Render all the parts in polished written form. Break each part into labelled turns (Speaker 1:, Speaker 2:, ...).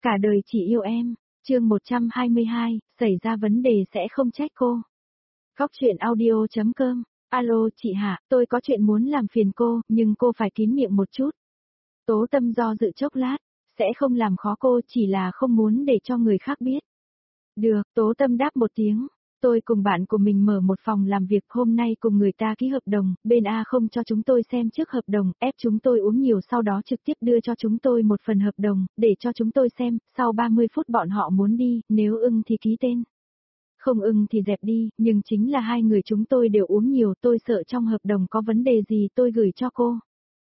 Speaker 1: Cả đời chỉ yêu em. Chương 122, xảy ra vấn đề sẽ không trách cô. Góc truyện audio.com. Alo chị Hạ, tôi có chuyện muốn làm phiền cô, nhưng cô phải kín miệng một chút. Tố Tâm do dự chốc lát, sẽ không làm khó cô, chỉ là không muốn để cho người khác biết. Được, Tố Tâm đáp một tiếng. Tôi cùng bạn của mình mở một phòng làm việc, hôm nay cùng người ta ký hợp đồng, bên A không cho chúng tôi xem trước hợp đồng, ép chúng tôi uống nhiều, sau đó trực tiếp đưa cho chúng tôi một phần hợp đồng, để cho chúng tôi xem, sau 30 phút bọn họ muốn đi, nếu ưng thì ký tên. Không ưng thì dẹp đi, nhưng chính là hai người chúng tôi đều uống nhiều, tôi sợ trong hợp đồng có vấn đề gì, tôi gửi cho cô.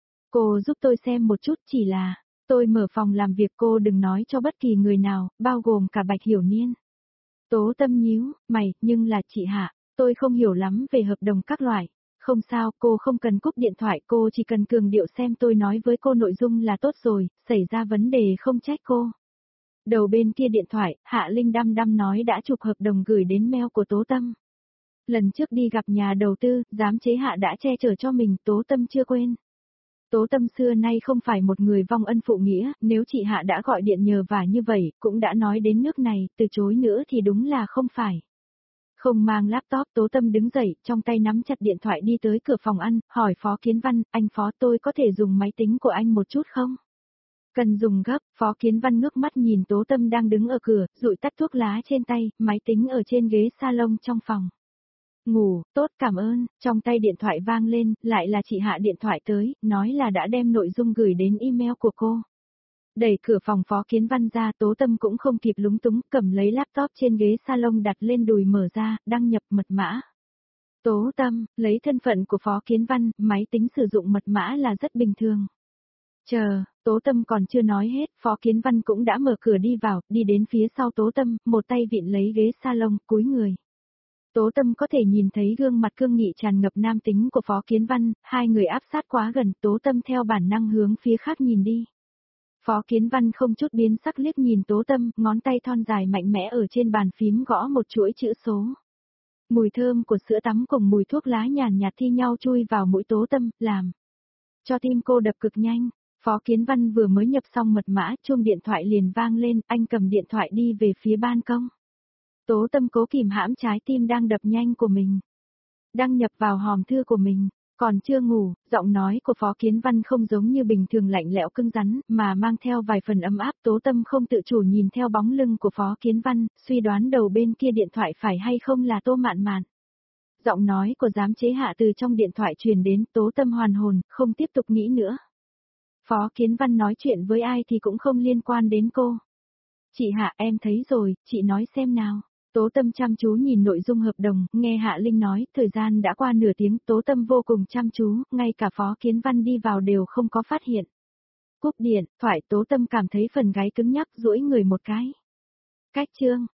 Speaker 1: Cô giúp tôi xem một chút, chỉ là, tôi mở phòng làm việc, cô đừng nói cho bất kỳ người nào, bao gồm cả Bạch Hiểu Niên. Tố Tâm nhíu mày, nhưng là chị Hạ, tôi không hiểu lắm về hợp đồng các loại. Không sao, cô không cần cúp điện thoại, cô chỉ cần cường điệu xem tôi nói với cô nội dung là tốt rồi, xảy ra vấn đề không trách cô. Đầu bên kia điện thoại, Hạ Linh đăm đăm nói đã chụp hợp đồng gửi đến mail của Tố Tâm. Lần trước đi gặp nhà đầu tư, giám chế Hạ đã che chở cho mình, Tố Tâm chưa quên. Tố Tâm xưa nay không phải một người vong ân phụ nghĩa, nếu chị Hạ đã gọi điện nhờ vả như vậy, cũng đã nói đến nước này, từ chối nữa thì đúng là không phải. Không mang laptop, Tố Tâm đứng dậy, trong tay nắm chặt điện thoại đi tới cửa phòng ăn, hỏi Phó Kiến Văn, anh Phó, tôi có thể dùng máy tính của anh một chút không? Cần dùng gấp, Phó Kiến Văn ngước mắt nhìn Tố Tâm đang đứng ở cửa, dụi tắt thuốc lá trên tay, máy tính ở trên ghế salon trong phòng. Ngủ, tốt, cảm ơn, trong tay điện thoại vang lên, lại là chị Hạ điện thoại tới, nói là đã đem nội dung gửi đến email của cô. Đẩy cửa phòng Phó Kiến Văn ra, Tố Tâm cũng không kịp lúng túng, cầm lấy laptop trên ghế salon đặt lên đùi mở ra, đăng nhập mật mã. Tố Tâm, lấy thân phận của Phó Kiến Văn, máy tính sử dụng mật mã là rất bình thường. Chờ, Tố Tâm còn chưa nói hết, Phó Kiến Văn cũng đã mở cửa đi vào, đi đến phía sau Tố Tâm, một tay vịn lấy ghế salon, cúi người. Tố Tâm có thể nhìn thấy gương mặt cương nghị tràn ngập nam tính của Phó Kiến Văn, hai người áp sát quá gần, Tố Tâm theo bản năng hướng phía khác nhìn đi. Phó Kiến Văn không chút biến sắc liếc nhìn Tố Tâm, ngón tay thon dài mạnh mẽ ở trên bàn phím gõ một chuỗi chữ số. Mùi thơm của sữa tắm cùng mùi thuốc lá nhàn nhạt thi nhau chui vào mũi Tố Tâm, làm cho tim cô đập cực nhanh. Phó Kiến Văn vừa mới nhập xong mật mã, chuông điện thoại liền vang lên, anh cầm điện thoại đi về phía ban công. Tố Tâm cố kìm hãm trái tim đang đập nhanh của mình. Đăng nhập vào hòm thư của mình, còn chưa ngủ, giọng nói của Phó Kiến Văn không giống như bình thường lạnh lẽo cứng rắn, mà mang theo vài phần ấm áp. Tố Tâm không tự chủ nhìn theo bóng lưng của Phó Kiến Văn, suy đoán đầu bên kia điện thoại phải hay không là Tô Mạn Mạn. Giọng nói của giám chế Hạ từ trong điện thoại truyền đến, Tố Tâm hoàn hồn, không tiếp tục nghĩ nữa. Phó Kiến Văn nói chuyện với ai thì cũng không liên quan đến cô. Chị Hạ, em thấy rồi, chị nói xem nào. Tố Tâm chăm chú nhìn nội dung hợp đồng, nghe Hạ Linh nói, thời gian đã qua nửa tiếng, Tố Tâm vô cùng chăm chú, ngay cả Phó Kiến Văn đi vào đều không có phát hiện. Cúp điện, thoại, Tố Tâm cảm thấy phần gáy cứng nhắc, duỗi người một cái. Cách chương.